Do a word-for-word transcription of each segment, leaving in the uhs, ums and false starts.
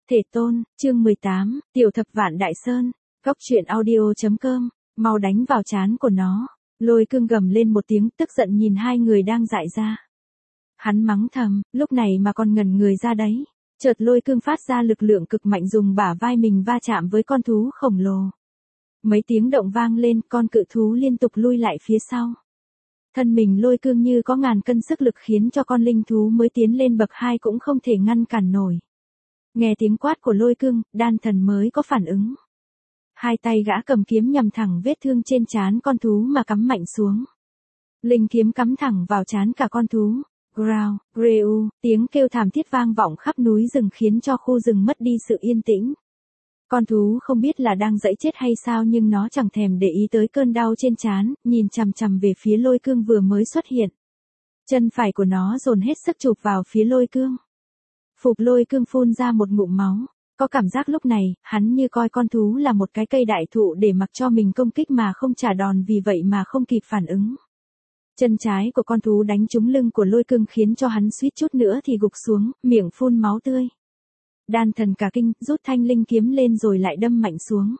Thể tôn, chương mười tám, Tiểu Thập Vạn Đại Sơn, Góc truyện audio chấm com, mau đánh vào trán của nó. Lôi Cương gầm lên một tiếng, tức giận nhìn hai người đang dại ra. Hắn mắng thầm, lúc này mà còn ngẩn người ra đấy. Chợt Lôi Cương phát ra lực lượng cực mạnh, dùng bả vai mình va chạm với con thú khổng lồ. Mấy tiếng động vang lên, con cự thú liên tục lui lại phía sau. Thân mình Lôi Cương như có ngàn cân sức lực, khiến cho con linh thú mới tiến lên bậc hai cũng không thể ngăn cản nổi. Nghe tiếng quát của Lôi Cương, đan thần mới có phản ứng. Hai tay gã cầm kiếm nhằm thẳng vết thương trên trán con thú mà cắm mạnh xuống. Linh kiếm cắm thẳng vào trán cả con thú. Growl, greu, tiếng kêu thảm thiết vang vọng khắp núi rừng, khiến cho khu rừng mất đi sự yên tĩnh. Con thú không biết là đang giãy chết hay sao, nhưng nó chẳng thèm để ý tới cơn đau trên trán, nhìn chằm chằm về phía Lôi Cương vừa mới xuất hiện. Chân phải của nó dồn hết sức chụp vào phía Lôi Cương. Phục Lôi Cương phun ra một ngụm máu. Có cảm giác lúc này, hắn như coi con thú là một cái cây đại thụ để mặc cho mình công kích mà không trả đòn, vì vậy mà không kịp phản ứng. Chân trái của con thú đánh trúng lưng của Lôi Cương, khiến cho hắn suýt chút nữa thì gục xuống, miệng phun máu tươi. Đan thần cả kinh, rút thanh linh kiếm lên rồi lại đâm mạnh xuống.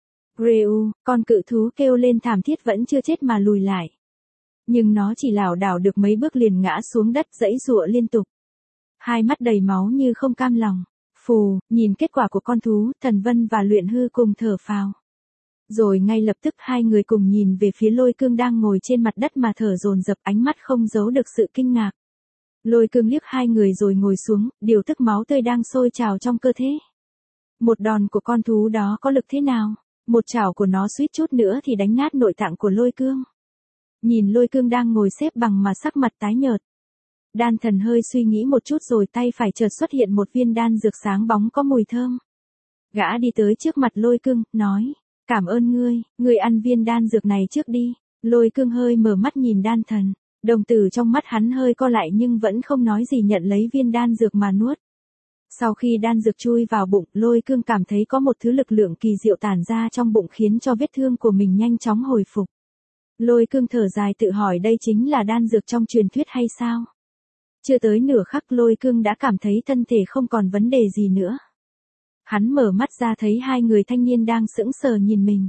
Greu, con cự thú kêu lên thảm thiết, vẫn chưa chết mà lùi lại. Nhưng nó chỉ lảo đảo được mấy bước liền ngã xuống đất, giãy giụa liên tục. Hai mắt đầy máu như không cam lòng. Phù, nhìn kết quả của con thú, Thần Vân và Luyện Hư cùng thở phào. Rồi ngay lập tức hai người cùng nhìn về phía Lôi Cương đang ngồi trên mặt đất mà thở dồn dập, ánh mắt không giấu được sự kinh ngạc. Lôi Cương liếc hai người rồi ngồi xuống, điều tức máu tươi đang sôi trào trong cơ thể. Một đòn của con thú đó có lực thế nào? Một chảo của nó suýt chút nữa thì đánh nát nội tạng của Lôi Cương. Nhìn Lôi Cương đang ngồi xếp bằng mà sắc mặt tái nhợt. Đan thần hơi suy nghĩ một chút rồi tay phải chợt xuất hiện một viên đan dược sáng bóng có mùi thơm. Gã đi tới trước mặt Lôi Cương, nói, cảm ơn ngươi, ngươi ăn viên đan dược này trước đi. Lôi Cương hơi mở mắt nhìn đan thần, đồng tử trong mắt hắn hơi co lại nhưng vẫn không nói gì, nhận lấy viên đan dược mà nuốt. Sau khi đan dược chui vào bụng, Lôi Cương cảm thấy có một thứ lực lượng kỳ diệu tản ra trong bụng, khiến cho vết thương của mình nhanh chóng hồi phục. Lôi Cương thở dài tự hỏi, đây chính là đan dược trong truyền thuyết hay sao? Chưa tới nửa khắc Lôi Cương đã cảm thấy thân thể không còn vấn đề gì nữa. Hắn mở mắt ra thấy hai người thanh niên đang sững sờ nhìn mình.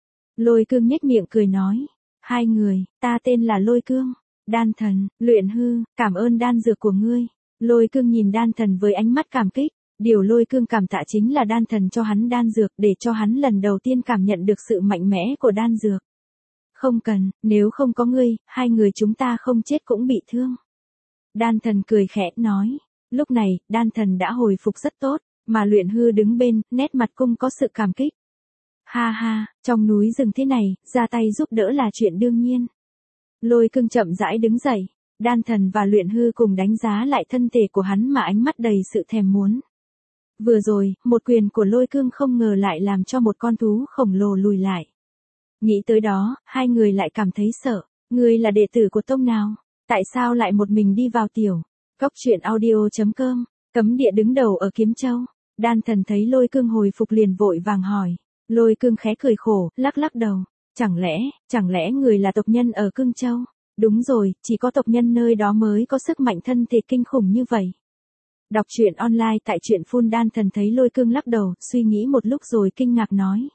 Lôi Cương nhếch miệng cười nói, hai người, ta tên là Lôi Cương. Đan thần, Luyện Hư, cảm ơn đan dược của ngươi. Lôi Cương nhìn đan thần với ánh mắt cảm kích. Điều Lôi Cương cảm tạ chính là đan thần cho hắn đan dược, để cho hắn lần đầu tiên cảm nhận được sự mạnh mẽ của đan dược. Không cần, nếu không có ngươi, hai người chúng ta không chết cũng bị thương. Đan thần cười khẽ nói. Lúc này, đan thần đã hồi phục rất tốt, mà Luyện Hư đứng bên, nét mặt cũng có sự cảm kích. Ha ha, trong núi rừng thế này, ra tay giúp đỡ là chuyện đương nhiên. Lôi Cương chậm rãi đứng dậy, đan thần và Luyện Hư cùng đánh giá lại thân thể của hắn mà ánh mắt đầy sự thèm muốn. Vừa rồi, một quyền của Lôi Cương không ngờ lại làm cho một con thú khổng lồ lùi lại. Nghĩ tới đó, hai người lại cảm thấy sợ. Ngươi là đệ tử của tông nào? Tại sao lại một mình đi vào tiểu? Góc truyện audio chấm com, cấm địa đứng đầu ở Kiếm Châu. Đan thần thấy Lôi Cương hồi phục liền vội vàng hỏi. Lôi Cương khẽ cười khổ, lắc lắc đầu. Chẳng lẽ, chẳng lẽ người là tộc nhân ở Cương Châu? Đúng rồi, chỉ có tộc nhân nơi đó mới có sức mạnh thân thể kinh khủng như vậy. Đọc truyện online tại truyện phun. Đan thần thấy Lôi Cương lắc đầu, suy nghĩ một lúc rồi kinh ngạc nói.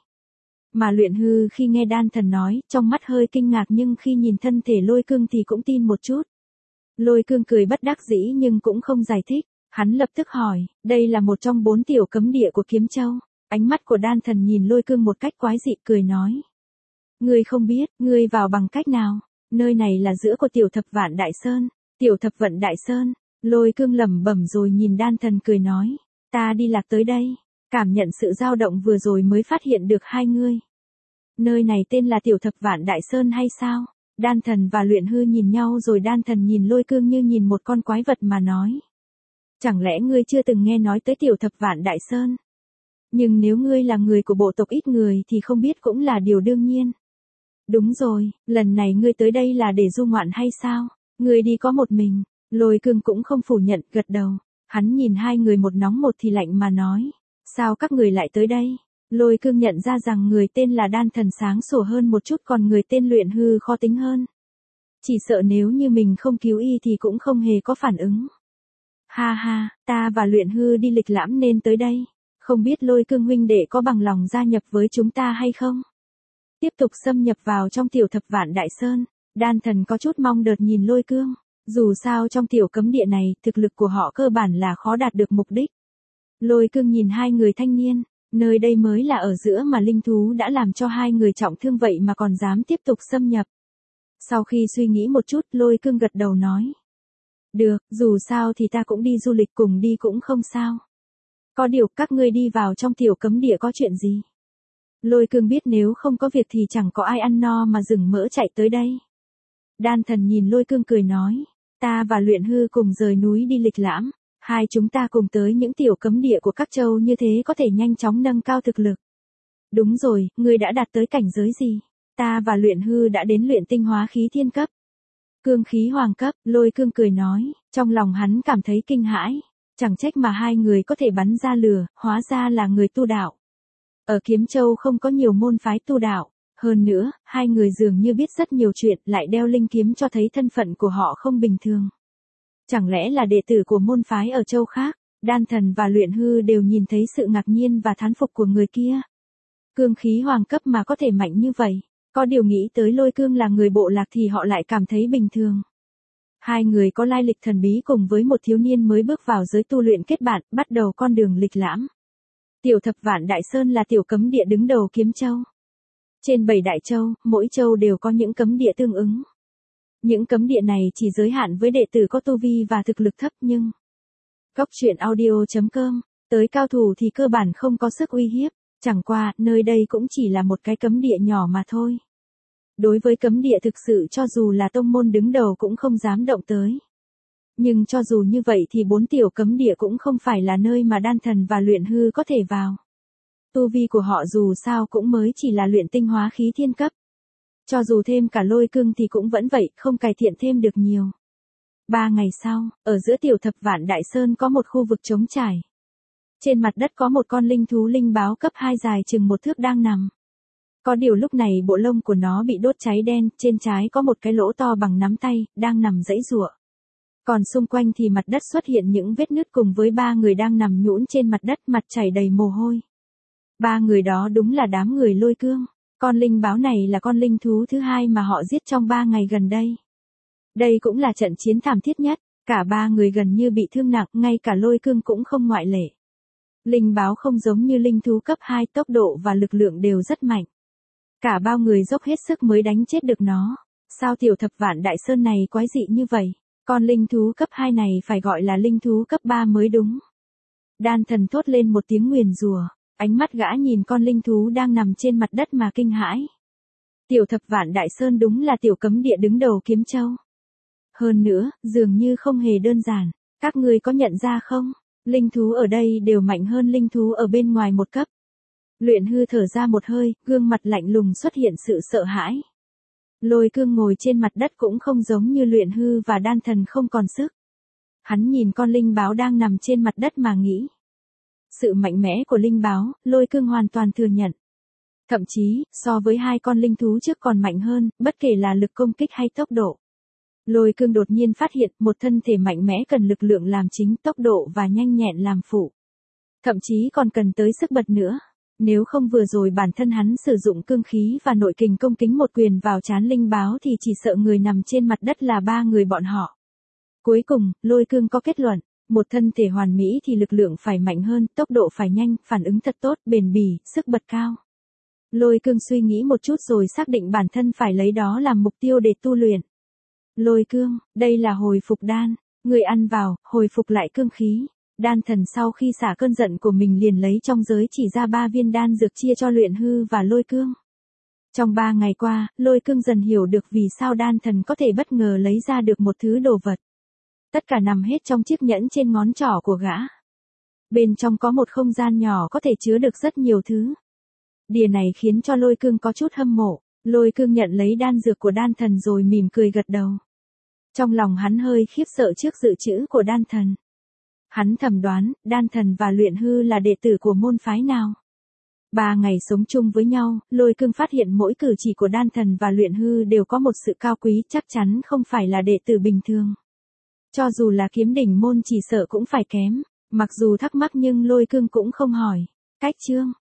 Mà Luyện Hư khi nghe đan thần nói, trong mắt hơi kinh ngạc, nhưng khi nhìn thân thể Lôi Cương thì cũng tin một chút. Lôi Cương cười bất đắc dĩ nhưng cũng không giải thích. Hắn lập tức hỏi, đây là một trong bốn tiểu cấm địa của Kiếm Châu. Ánh mắt của đan thần nhìn Lôi Cương một cách quái dị, cười nói. Ngươi không biết, ngươi vào bằng cách nào? Nơi này là giữa của Tiểu Thập Vạn Đại Sơn. Tiểu Thập Vận Đại Sơn. Lôi Cương lẩm bẩm rồi nhìn đan thần cười nói. Ta đi lạc tới đây. Cảm nhận sự dao động vừa rồi mới phát hiện được hai ngươi. Nơi này tên là Tiểu Thập Vạn Đại Sơn hay sao? Đan thần và Luyện Hư nhìn nhau rồi đan thần nhìn Lôi Cương như nhìn một con quái vật mà nói. Chẳng lẽ ngươi chưa từng nghe nói tới Tiểu Thập Vạn Đại Sơn? Nhưng nếu ngươi là người của bộ tộc ít người thì không biết cũng là điều đương nhiên. Đúng rồi, lần này ngươi tới đây là để du ngoạn hay sao? Ngươi đi có một mình. Lôi Cương cũng không phủ nhận, gật đầu. Hắn nhìn hai người một nóng một thì lạnh mà nói. Sao các người lại tới đây? Lôi Cương nhận ra rằng người tên là đan thần sáng sủa hơn một chút, còn người tên Luyện Hư khó tính hơn. Chỉ sợ nếu như mình không cứu y thì cũng không hề có phản ứng. Ha ha, ta và Luyện Hư đi lịch lãm nên tới đây. Không biết Lôi Cương huynh đệ có bằng lòng gia nhập với chúng ta hay không? Tiếp tục xâm nhập vào trong tiểu thập vạn đại sơn, Đan Thần có chút mong đợi nhìn Lôi Cương. Dù sao trong tiểu cấm địa này, thực lực của họ cơ bản là khó đạt được mục đích. Lôi Cương nhìn hai người thanh niên, nơi đây mới là ở giữa mà linh thú đã làm cho hai người trọng thương vậy mà còn dám tiếp tục xâm nhập. Sau khi suy nghĩ một chút, Lôi Cương gật đầu nói. Được, dù sao thì ta cũng đi du lịch, cùng đi cũng không sao. Có điều các ngươi đi vào trong tiểu cấm địa có chuyện gì? Lôi Cương biết nếu không có việc thì chẳng có ai ăn no mà rừng mỡ chạy tới đây. Đan Thần nhìn Lôi Cương cười nói, ta và Luyện Hư cùng rời núi đi lịch lãm, hai chúng ta cùng tới những tiểu cấm địa của các châu, như thế có thể nhanh chóng nâng cao thực lực. Đúng rồi, ngươi đã đạt tới cảnh giới gì? Ta và Luyện Hư đã đến luyện tinh hóa khí thiên cấp. Cương khí hoàng cấp, Lôi Cương cười nói, trong lòng hắn cảm thấy kinh hãi, chẳng trách mà hai người có thể bắn ra lửa, hóa ra là người tu đạo. Ở Kiếm Châu không có nhiều môn phái tu đạo, hơn nữa, hai người dường như biết rất nhiều chuyện, lại đeo linh kiếm cho thấy thân phận của họ không bình thường. Chẳng lẽ là đệ tử của môn phái ở châu khác? Đan Thần và Luyện Hư đều nhìn thấy sự ngạc nhiên và thán phục của người kia. Cương khí hoàng cấp mà có thể mạnh như vậy, có điều nghĩ tới Lôi Cương là người bộ lạc thì họ lại cảm thấy bình thường. Hai người có lai lịch thần bí cùng với một thiếu niên mới bước vào giới tu luyện kết bạn, bắt đầu con đường lịch lãm. Tiểu thập vạn đại sơn là tiểu cấm địa đứng đầu Kiếm Châu. Trên bảy đại châu, mỗi châu đều có những cấm địa tương ứng. Những cấm địa này chỉ giới hạn với đệ tử có tu vi và thực lực thấp, nhưng Cốc truyện audio chấm com, tới cao thủ thì cơ bản không có sức uy hiếp, chẳng qua, nơi đây cũng chỉ là một cái cấm địa nhỏ mà thôi. Đối với cấm địa thực sự cho dù là tông môn đứng đầu cũng không dám động tới. Nhưng cho dù như vậy thì bốn tiểu cấm địa cũng không phải là nơi mà Đan Thần và Luyện Hư có thể vào. Tu vi của họ dù sao cũng mới chỉ là luyện tinh hóa khí thiên cấp. Cho dù thêm cả Lôi Cương thì cũng vẫn vậy, không cải thiện thêm được nhiều. Ba ngày sau, ở giữa tiểu thập vạn đại sơn có một khu vực trống trải. Trên mặt đất có một con linh thú linh báo cấp hai dài chừng một thước đang nằm. Có điều lúc này bộ lông của nó bị đốt cháy đen, trên trái có một cái lỗ to bằng nắm tay, đang nằm giãy giụa. Còn xung quanh thì mặt đất xuất hiện những vết nứt cùng với ba người đang nằm nhũn trên mặt đất, mặt chảy đầy mồ hôi. Ba người đó đúng là đám người Lôi Cương. Con linh báo này là con linh thú thứ hai mà họ giết trong ba ngày gần đây. Đây cũng là trận chiến thảm thiết nhất, cả ba người gần như bị thương nặng, ngay cả Lôi Cương cũng không ngoại lệ. Linh báo không giống như linh thú cấp hai, tốc độ và lực lượng đều rất mạnh. Cả bao người dốc hết sức mới đánh chết được nó. Sao tiểu thập vạn đại sơn này quái dị như vậy? Con linh thú cấp hai này phải gọi là linh thú cấp ba mới đúng. Đan Thần thốt lên một tiếng nguyền rủa, ánh mắt gã nhìn con linh thú đang nằm trên mặt đất mà kinh hãi. Tiểu thập vạn đại sơn đúng là tiểu cấm địa đứng đầu Kiếm Châu. Hơn nữa, dường như không hề đơn giản, các ngươi có nhận ra không? Linh thú ở đây đều mạnh hơn linh thú ở bên ngoài một cấp. Luyện Hư thở ra một hơi, gương mặt lạnh lùng xuất hiện sự sợ hãi. Lôi Cương ngồi trên mặt đất cũng không giống như Luyện Hư và Đan Thần không còn sức. Hắn nhìn con linh báo đang nằm trên mặt đất mà nghĩ. Sự mạnh mẽ của linh báo, Lôi Cương hoàn toàn thừa nhận. Thậm chí, so với hai con linh thú trước còn mạnh hơn, bất kể là lực công kích hay tốc độ. Lôi Cương đột nhiên phát hiện một thân thể mạnh mẽ cần lực lượng làm chính, tốc độ và nhanh nhẹn làm phụ. Thậm chí còn cần tới sức bật nữa. Nếu không vừa rồi bản thân hắn sử dụng cương khí và nội kình công kính một quyền vào trán linh báo thì chỉ sợ người nằm trên mặt đất là ba người bọn họ. Cuối cùng, Lôi Cương có kết luận, một thân thể hoàn mỹ thì lực lượng phải mạnh hơn, tốc độ phải nhanh, phản ứng thật tốt, bền bỉ, sức bật cao. Lôi Cương suy nghĩ một chút rồi xác định bản thân phải lấy đó làm mục tiêu để tu luyện. Lôi Cương, đây là hồi phục đan, người ăn vào, hồi phục lại cương khí. Đan Thần sau khi xả cơn giận của mình liền lấy trong giới chỉ ra ba viên đan dược chia cho Luyện Hư và Lôi Cương. Trong ba ngày qua, Lôi Cương dần hiểu được vì sao Đan Thần có thể bất ngờ lấy ra được một thứ đồ vật. Tất cả nằm hết trong chiếc nhẫn trên ngón trỏ của gã. Bên trong có một không gian nhỏ có thể chứa được rất nhiều thứ. Điều này khiến cho Lôi Cương có chút hâm mộ. Lôi Cương nhận lấy đan dược của Đan Thần rồi mỉm cười gật đầu. Trong lòng hắn hơi khiếp sợ trước dự trữ của Đan Thần. Hắn thầm đoán, Đan Thần và Luyện Hư là đệ tử của môn phái nào. Ba ngày sống chung với nhau, Lôi Cương phát hiện mỗi cử chỉ của Đan Thần và Luyện Hư đều có một sự cao quý, chắc chắn không phải là đệ tử bình thường. Cho dù là kiếm đỉnh môn chỉ sợ cũng phải kém. Mặc dù thắc mắc nhưng lôi cương cũng không hỏi. Cách chương